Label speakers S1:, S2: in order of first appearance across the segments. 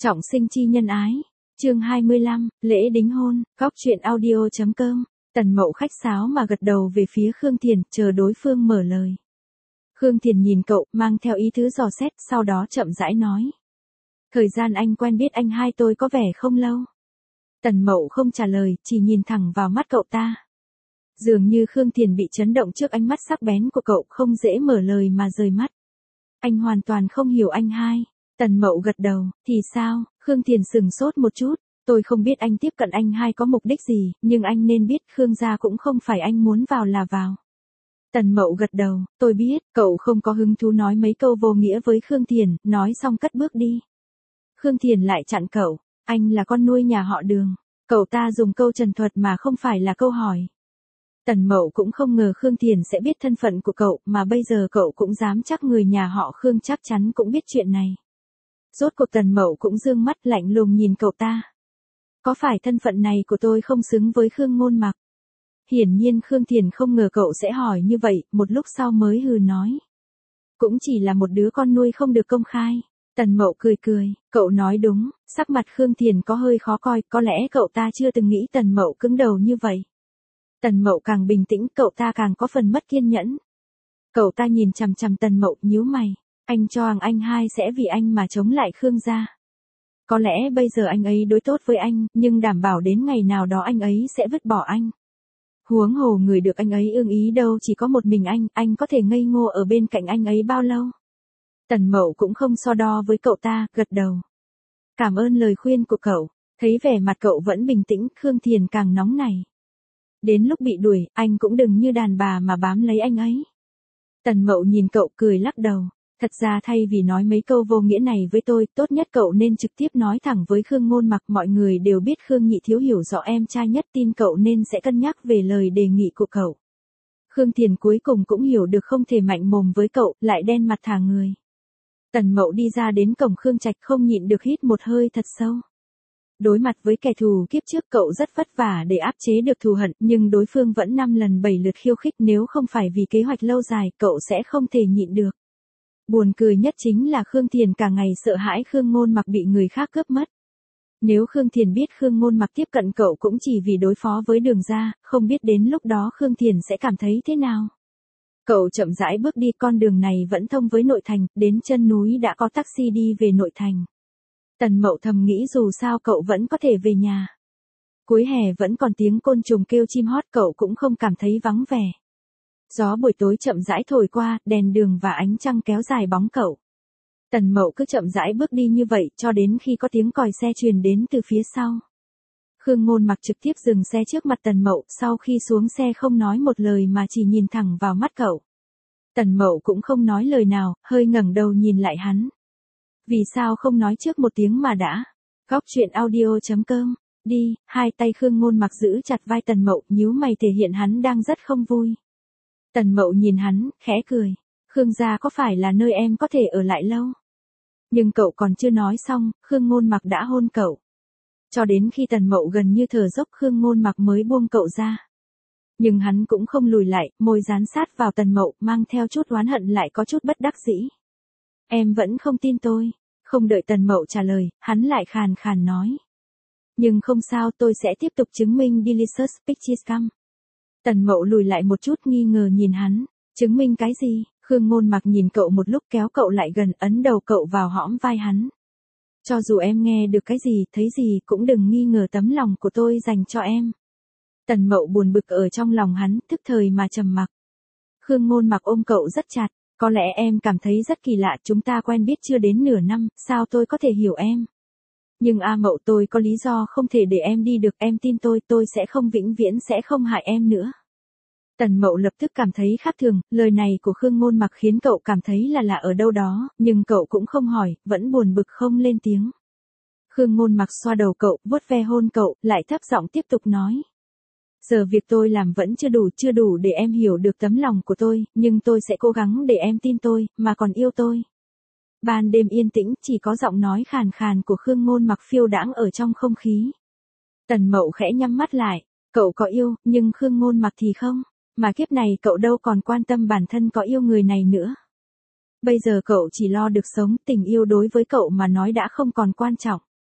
S1: Trọng sinh chi nhân ái. Chương 25, lễ đính hôn, góc truyện audio.com. Tần Mậu khách sáo mà gật đầu về phía Khương Thiền, chờ đối phương mở lời. Khương Thiền nhìn cậu, mang theo ý tứ dò xét, sau đó chậm rãi nói. Thời gian anh quen biết anh hai tôi có vẻ không lâu. Tần Mậu không trả lời, chỉ nhìn thẳng vào mắt cậu ta. Dường như Khương Thiền bị chấn động trước ánh mắt sắc bén của cậu, không dễ mở lời mà rời mắt. Anh hoàn toàn không hiểu anh hai. Tần Mậu gật đầu, thì sao? Khương Thiền sừng sốt một chút. Tôi không biết anh tiếp cận anh hai có mục đích gì, nhưng anh nên biết Khương gia cũng không phải anh muốn vào là vào. Tần Mậu gật đầu, tôi biết, cậu không có hứng thú nói mấy câu vô nghĩa với Khương Thiền, nói xong cất bước đi. Khương Thiền lại chặn cậu, anh là con nuôi nhà họ Đường. Cậu ta dùng câu trần thuật mà không phải là câu hỏi. Tần Mậu cũng không ngờ Khương Thiền sẽ biết thân phận của cậu, mà bây giờ cậu cũng dám chắc người nhà họ Khương chắc chắn cũng biết chuyện này. Rốt cuộc Tần Mậu cũng dương mắt lạnh lùng nhìn cậu ta. Có phải thân phận này của tôi không xứng với Khương Ngôn Mặc? Hiển nhiên Khương Thiền không ngờ cậu sẽ hỏi như vậy, một lúc sau mới hừ nói. Cũng chỉ là một đứa con nuôi không được công khai. Tần Mậu cười cười, cậu nói đúng, sắc mặt Khương Thiền có hơi khó coi, có lẽ cậu ta chưa từng nghĩ Tần Mậu cứng đầu như vậy. Tần Mậu càng bình tĩnh, cậu ta càng có phần mất kiên nhẫn. Cậu ta nhìn chằm chằm Tần Mậu, nhíu mày, anh cho rằng anh hai sẽ vì anh mà chống lại Khương gia. Có lẽ bây giờ anh ấy đối tốt với anh, nhưng đảm bảo đến ngày nào đó anh ấy sẽ vứt bỏ anh. Huống hồ người được anh ấy ưng ý đâu chỉ có một mình anh có thể ngây ngô ở bên cạnh anh ấy bao lâu. Tần Mậu cũng không so đo với cậu ta, gật đầu. Cảm ơn lời khuyên của cậu. Thấy vẻ mặt cậu vẫn bình tĩnh, Khương Thiền càng nóng nảy. Đến lúc bị đuổi, anh cũng đừng như đàn bà mà bám lấy anh ấy. Tần Mậu nhìn cậu cười lắc đầu. Thật ra thay vì nói mấy câu vô nghĩa này với tôi, tốt nhất cậu nên trực tiếp nói thẳng với Khương Ngôn Mặc. Mọi người đều biết Khương Nhị Thiếu hiểu rõ em trai nhất, tin cậu nên sẽ cân nhắc về lời đề nghị của cậu. Khương Thiền cuối cùng cũng hiểu được không thể mạnh mồm với cậu, lại đen mặt thả người. Tần Mậu đi ra đến cổng Khương Trạch không nhịn được hít một hơi thật sâu. Đối mặt với kẻ thù kiếp trước cậu rất vất vả để áp chế được thù hận, nhưng đối phương vẫn 5 lần 7 lượt khiêu khích, nếu không phải vì kế hoạch lâu dài cậu sẽ không thể nhịn được. Buồn cười nhất chính là Khương Thiền cả ngày sợ hãi Khương Ngôn Mặc bị người khác cướp mất. Nếu Khương Thiền biết Khương Ngôn Mặc tiếp cận cậu cũng chỉ vì đối phó với Đường gia, không biết đến lúc đó Khương Thiền sẽ cảm thấy thế nào. Cậu chậm rãi bước đi, con đường này vẫn thông với nội thành, đến chân núi đã có taxi đi về nội thành. Tần Mậu thầm nghĩ dù sao cậu vẫn có thể về nhà. Cuối hè vẫn còn tiếng côn trùng kêu chim hót, cậu cũng không cảm thấy vắng vẻ. Gió buổi tối chậm rãi thổi qua, đèn đường và ánh trăng kéo dài bóng cậu. Tần Mậu cứ chậm rãi bước đi như vậy cho đến khi có tiếng còi xe truyền đến từ phía sau. Khương Ngôn Mặc trực tiếp dừng xe trước mặt Tần Mậu, sau khi xuống xe không nói một lời mà chỉ nhìn thẳng vào mắt cậu. Tần Mậu cũng không nói lời nào, hơi ngẩng đầu nhìn lại hắn. Vì sao không nói trước một tiếng mà đã? Góc truyện audio.com. Đi, hai tay Khương Ngôn Mặc giữ chặt vai Tần Mậu, nhíu mày thể hiện hắn đang rất không vui. Tần Mậu nhìn hắn, khẽ cười. Khương gia có phải là nơi em có thể ở lại lâu? Nhưng cậu còn chưa nói xong, Khương Ngôn Mặc đã hôn cậu. Cho đến khi Tần Mậu gần như thở dốc Khương Ngôn Mặc mới buông cậu ra. Nhưng hắn cũng không lùi lại, môi dán sát vào Tần Mậu, mang theo chút oán hận lại có chút bất đắc dĩ. Em vẫn không tin tôi. Không đợi Tần Mậu trả lời, hắn lại khàn khàn nói. Nhưng không sao, tôi sẽ tiếp tục chứng minh Delicious Pictures Come. Tần Mậu lùi lại một chút nghi ngờ nhìn hắn. Chứng minh cái gì? Khương Ngôn Mặc nhìn cậu một lúc kéo cậu lại gần, ấn đầu cậu vào hõm vai hắn. Cho dù em nghe được cái gì, thấy gì cũng đừng nghi ngờ tấm lòng của tôi dành cho em. Tần Mậu buồn bực ở trong lòng hắn, tức thời mà trầm mặc. Khương Ngôn Mặc ôm cậu rất chặt. Có lẽ em cảm thấy rất kỳ lạ, chúng ta quen biết chưa đến nửa năm, sao tôi có thể hiểu em? Nhưng Mậu, tôi có lý do không thể để em đi được, em tin tôi sẽ không vĩnh viễn sẽ không hại em nữa. Tần Mậu lập tức cảm thấy khác thường, lời này của Khương Ngôn Mặc khiến cậu cảm thấy là lạ ở đâu đó, nhưng cậu cũng không hỏi, vẫn buồn bực không lên tiếng. Khương Ngôn Mặc xoa đầu cậu, vuốt ve hôn cậu, lại thấp giọng tiếp tục nói. Giờ việc tôi làm vẫn chưa đủ để em hiểu được tấm lòng của tôi, nhưng tôi sẽ cố gắng để em tin tôi, mà còn yêu tôi. Ban đêm yên tĩnh, chỉ có giọng nói khàn khàn của Khương Ngôn Mặc phiêu đãng ở trong không khí. Tần Mậu khẽ nhắm mắt lại, cậu có yêu, nhưng Khương Ngôn Mặc thì không, mà kiếp này cậu đâu còn quan tâm bản thân có yêu người này nữa. Bây giờ cậu chỉ lo được sống, tình yêu đối với cậu mà nói đã không còn quan trọng.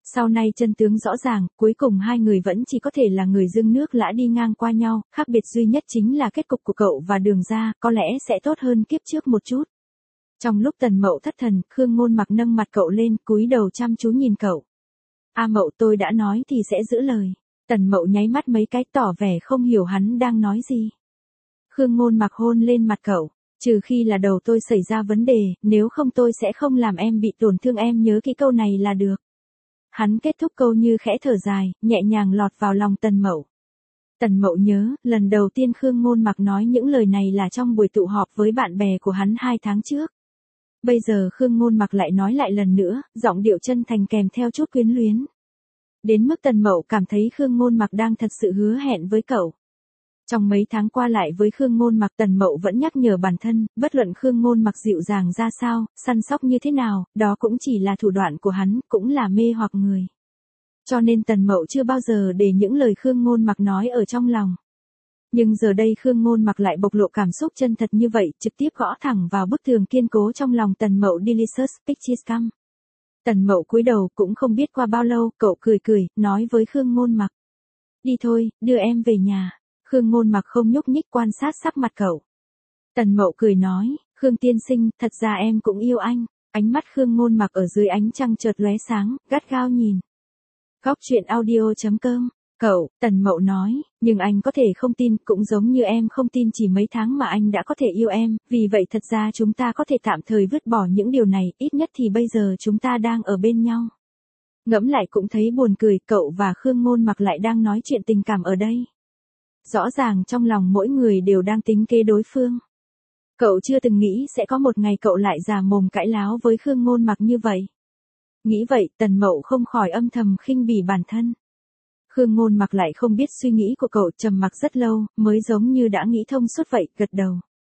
S1: Sau này chân tướng rõ ràng, cuối cùng hai người vẫn chỉ có thể là người dưng nước lã đi ngang qua nhau, khác biệt duy nhất chính là kết cục của cậu và Đường gia, có lẽ sẽ tốt hơn kiếp trước một chút. Trong lúc Tần Mậu thất thần, Khương Ngôn Mặc nâng mặt cậu lên, cúi đầu chăm chú nhìn cậu. A Mậu, tôi đã nói thì sẽ giữ lời. Tần Mậu nháy mắt mấy cái tỏ vẻ không hiểu hắn đang nói gì. Khương Ngôn Mặc hôn lên mặt cậu. Trừ khi là đầu tôi xảy ra vấn đề, nếu không tôi sẽ không làm em bị tổn thương, em nhớ cái câu này là được. Hắn kết thúc câu như khẽ thở dài, nhẹ nhàng lọt vào lòng Tần Mậu. Tần Mậu nhớ, lần đầu tiên Khương Ngôn Mặc nói những lời này là trong buổi tụ họp với bạn bè của hắn 2 tháng trước. Bây giờ Khương Ngôn Mặc lại nói lại lần nữa, giọng điệu chân thành kèm theo chút quyến luyến. Đến mức Tần Mậu cảm thấy Khương Ngôn Mặc đang thật sự hứa hẹn với cậu. Trong mấy tháng qua lại với Khương Ngôn Mặc, Tần Mậu vẫn nhắc nhở bản thân, bất luận Khương Ngôn Mặc dịu dàng ra sao, săn sóc như thế nào, đó cũng chỉ là thủ đoạn của hắn, cũng là mê hoặc người. Cho nên Tần Mậu chưa bao giờ để những lời Khương Ngôn Mặc nói ở trong lòng. Nhưng giờ đây Khương Ngôn Mặc lại bộc lộ cảm xúc chân thật như vậy, trực tiếp gõ thẳng vào bức tường kiên cố trong lòng Tần Mậu. Delicious Pictures Come. Tần Mậu cúi đầu, cũng không biết qua bao lâu, cậu cười cười, nói với Khương Ngôn Mặc. Đi thôi, đưa em về nhà. Khương Ngôn Mặc không nhúc nhích, quan sát sắc mặt cậu. Tần Mậu cười nói, Khương tiên sinh, thật ra em cũng yêu anh. Ánh mắt Khương Ngôn Mặc ở dưới ánh trăng chợt lóe sáng, gắt gao nhìn. Góc truyện audio.com. Cậu, Tần Mậu nói, nhưng anh có thể không tin, cũng giống như em không tin chỉ mấy tháng mà anh đã có thể yêu em, vì vậy thật ra chúng ta có thể tạm thời vứt bỏ những điều này, ít nhất thì bây giờ chúng ta đang ở bên nhau. Ngẫm lại cũng thấy buồn cười, cậu và Khương Ngôn Mặc lại đang nói chuyện tình cảm ở đây. Rõ ràng trong lòng mỗi người đều đang tính kế đối phương. Cậu chưa từng nghĩ sẽ có một ngày cậu lại già mồm cãi láo với Khương Ngôn Mặc như vậy. Nghĩ vậy, Tần Mậu không khỏi âm thầm khinh bỉ bản thân. Khương Ngôn Mặc lại không biết suy nghĩ của cậu, trầm mặc rất lâu, mới giống như đã nghĩ thông suốt vậy, gật đầu.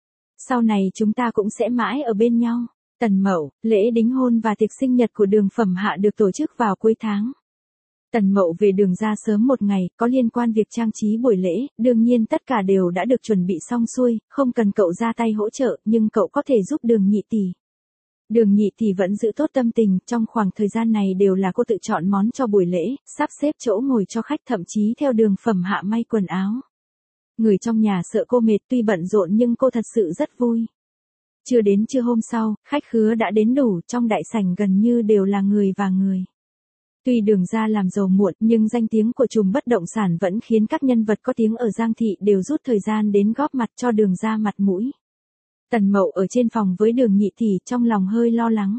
S1: Sau này chúng ta cũng sẽ mãi ở bên nhau. Tần Mậu, lễ đính hôn và tiệc sinh nhật của Đường Phẩm Hạ được tổ chức vào cuối tháng. Tần Mậu về Đường ra sớm một ngày, có liên quan việc trang trí buổi lễ, đương nhiên tất cả đều đã được chuẩn bị xong xuôi, không cần cậu ra tay hỗ trợ, nhưng cậu có thể giúp Đường nhị tỷ. Đường nhị tỷ vẫn giữ tốt tâm tình, trong khoảng thời gian này đều là cô tự chọn món cho buổi lễ, sắp xếp chỗ ngồi cho khách, thậm chí theo Đường Phẩm Hạ may quần áo. Người trong nhà sợ cô mệt, tuy bận rộn nhưng cô thật sự rất vui. Chưa đến trưa hôm sau, khách khứa đã đến đủ, trong đại sảnh gần như đều là người và người. Tuy Đường ra làm giàu muộn, nhưng danh tiếng của trùm bất động sản vẫn khiến các nhân vật có tiếng ở Giang Thị đều rút thời gian đến góp mặt cho Đường ra mặt mũi. Tần Mậu ở trên phòng với Đường nhị tỷ, trong lòng hơi lo lắng.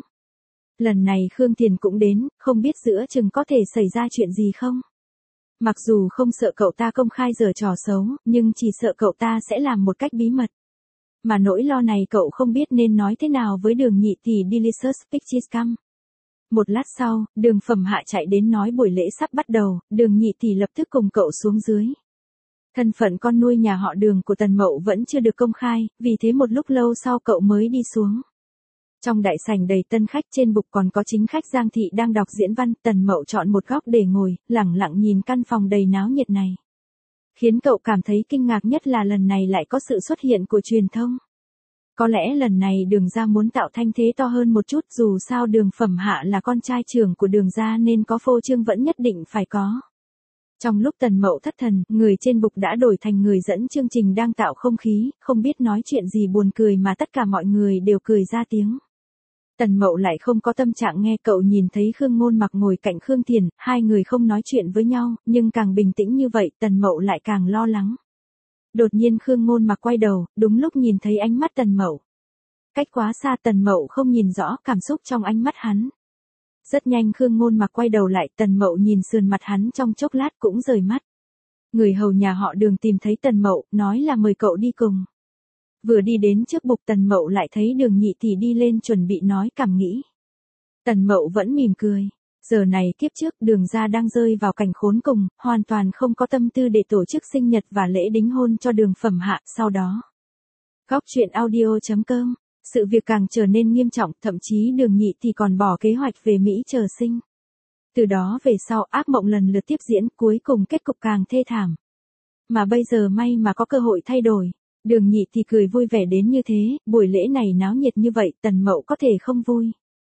S1: Lần này Khương Thiền cũng đến, không biết giữa chừng có thể xảy ra chuyện gì không? Mặc dù không sợ cậu ta công khai giở trò xấu, nhưng chỉ sợ cậu ta sẽ làm một cách bí mật. Mà nỗi lo này cậu không biết nên nói thế nào với Đường nhị tỷ. Delicious Pictures Come. Một lát sau, Đường Phẩm Hạ chạy đến nói buổi lễ sắp bắt đầu, Đường nhị tỷ lập tức cùng cậu xuống dưới. Thân phận con nuôi nhà họ Đường của Tần Mậu vẫn chưa được công khai, vì thế một lúc lâu sau cậu mới đi xuống. Trong đại sảnh đầy tân khách, trên bục còn có chính khách Giang Thị đang đọc diễn văn. Tần Mậu chọn một góc để ngồi, lẳng lặng nhìn căn phòng đầy náo nhiệt này. Khiến cậu cảm thấy kinh ngạc nhất là lần này lại có sự xuất hiện của truyền thông. Có lẽ lần này Đường ra muốn tạo thanh thế to hơn một chút, dù sao Đường Phẩm Hạ là con trai trưởng của Đường ra nên có phô trương vẫn nhất định phải có. Trong lúc Tần Mậu thất thần, người trên bục đã đổi thành người dẫn chương trình đang tạo không khí, không biết nói chuyện gì buồn cười mà tất cả mọi người đều cười ra tiếng. Tần Mậu lại không có tâm trạng nghe, cậu nhìn thấy Khương Ngôn Mặc ngồi cạnh Khương Thiền, hai người không nói chuyện với nhau, nhưng càng bình tĩnh như vậy, Tần Mậu lại càng lo lắng. Đột nhiên Khương Ngôn Mặc quay đầu, đúng lúc nhìn thấy ánh mắt Tần Mậu. Cách quá xa Tần Mậu không nhìn rõ cảm xúc trong ánh mắt hắn. Rất nhanh Khương Ngôn Mặc quay đầu lại, Tần Mậu nhìn sườn mặt hắn trong chốc lát cũng rời mắt. Người hầu nhà họ Đường tìm thấy Tần Mậu, nói là mời cậu đi cùng. Vừa đi đến trước bục, Tần Mậu lại thấy Đường nhị tỷ đi lên chuẩn bị nói cảm nghĩ. Tần Mậu vẫn mỉm cười. Giờ này kiếp trước Đường ra đang rơi vào cảnh khốn cùng, hoàn toàn không có tâm tư để tổ chức sinh nhật và lễ đính hôn cho Đường Phẩm Hạ. Sau đó, góc truyện audio.com, sự việc càng trở nên nghiêm trọng, thậm chí Đường nhị thì còn bỏ kế hoạch về Mỹ chờ sinh. Từ đó về sau ác mộng lần lượt tiếp diễn, cuối cùng kết cục càng thê thảm. Mà bây giờ may mà có cơ hội thay đổi. Đường nhị thì cười vui vẻ đến như thế, buổi lễ này náo nhiệt như vậy, Tần Mậu có thể không vui.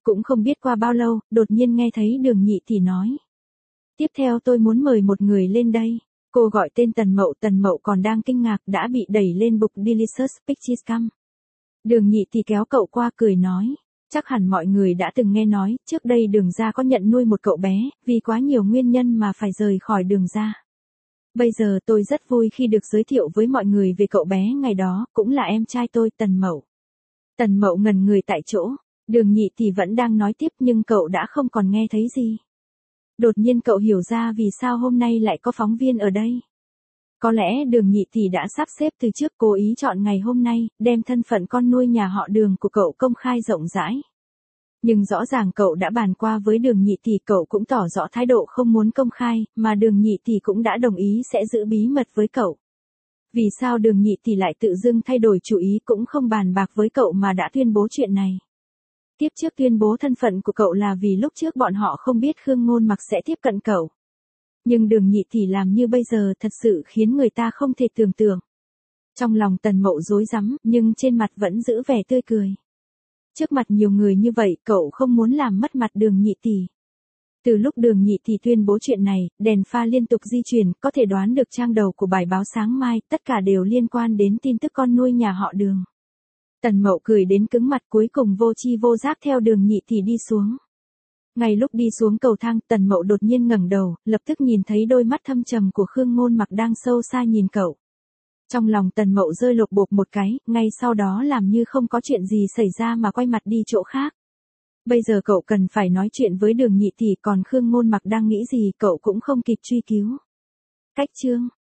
S1: Cũng không biết qua bao lâu, đột nhiên nghe thấy Đường Nhị Tỷ nói. Tiếp theo tôi muốn mời một người lên đây. Cô gọi tên Tần Mậu còn đang kinh ngạc đã bị đẩy lên bục Delicious Pictures Cam. Đường Nhị Tỷ kéo cậu qua cười nói. Chắc hẳn mọi người đã từng nghe nói, trước đây Đường gia có nhận nuôi một cậu bé, vì quá nhiều nguyên nhân mà phải rời khỏi Đường gia. Bây giờ tôi rất vui khi được giới thiệu với mọi người về cậu bé ngày đó, cũng là em trai tôi Tần Mậu. Tần Mậu ngẩn người tại chỗ, Đường Nhị Tỷ vẫn đang nói tiếp nhưng cậu đã không còn nghe thấy gì. Đột nhiên cậu hiểu ra vì sao hôm nay lại có phóng viên ở đây. Có lẽ Đường Nhị Tỷ đã sắp xếp từ trước cố ý chọn ngày hôm nay, đem thân phận con nuôi nhà họ Đường của cậu công khai rộng rãi. Nhưng rõ ràng cậu đã bàn qua với Đường Nhị Tỷ, cậu cũng tỏ rõ thái độ không muốn công khai, mà Đường Nhị Tỷ cũng đã đồng ý sẽ giữ bí mật với cậu. Vì sao Đường Nhị Tỷ lại tự dưng thay đổi chủ ý cũng không bàn bạc với cậu mà đã tuyên bố chuyện này? Tiếp trước tuyên bố thân phận của cậu là vì lúc trước bọn họ không biết Khương Ngôn Mặc sẽ tiếp cận cậu. Nhưng Đường Nhị Tỷ làm như bây giờ thật sự khiến người ta không thể tưởng tượng. Trong lòng Tần Mậu rối rắm, nhưng trên mặt vẫn giữ vẻ tươi cười. Trước mặt nhiều người như vậy, cậu không muốn làm mất mặt Đường Nhị Tỷ. Từ lúc Đường Nhị Tỷ tuyên bố chuyện này, đèn pha liên tục di chuyển, có thể đoán được trang đầu của bài báo sáng mai, tất cả đều liên quan đến tin tức con nuôi nhà họ Đường. Tần Mậu cười đến cứng mặt, cuối cùng vô chi vô giác theo Đường Nhị Tỷ đi xuống. Ngay lúc đi xuống cầu thang, Tần Mậu đột nhiên ngẩng đầu, lập tức nhìn thấy đôi mắt thâm trầm của Khương Ngôn Mặc đang sâu xa nhìn cậu. Trong lòng Tần Mậu rơi lột bột một cái, ngay sau đó làm như không có chuyện gì xảy ra mà quay mặt đi chỗ khác. Bây giờ cậu cần phải nói chuyện với Đường Nhị Tỷ, còn Khương Ngôn Mặc đang nghĩ gì cậu cũng không kịp truy cứu. Cách chương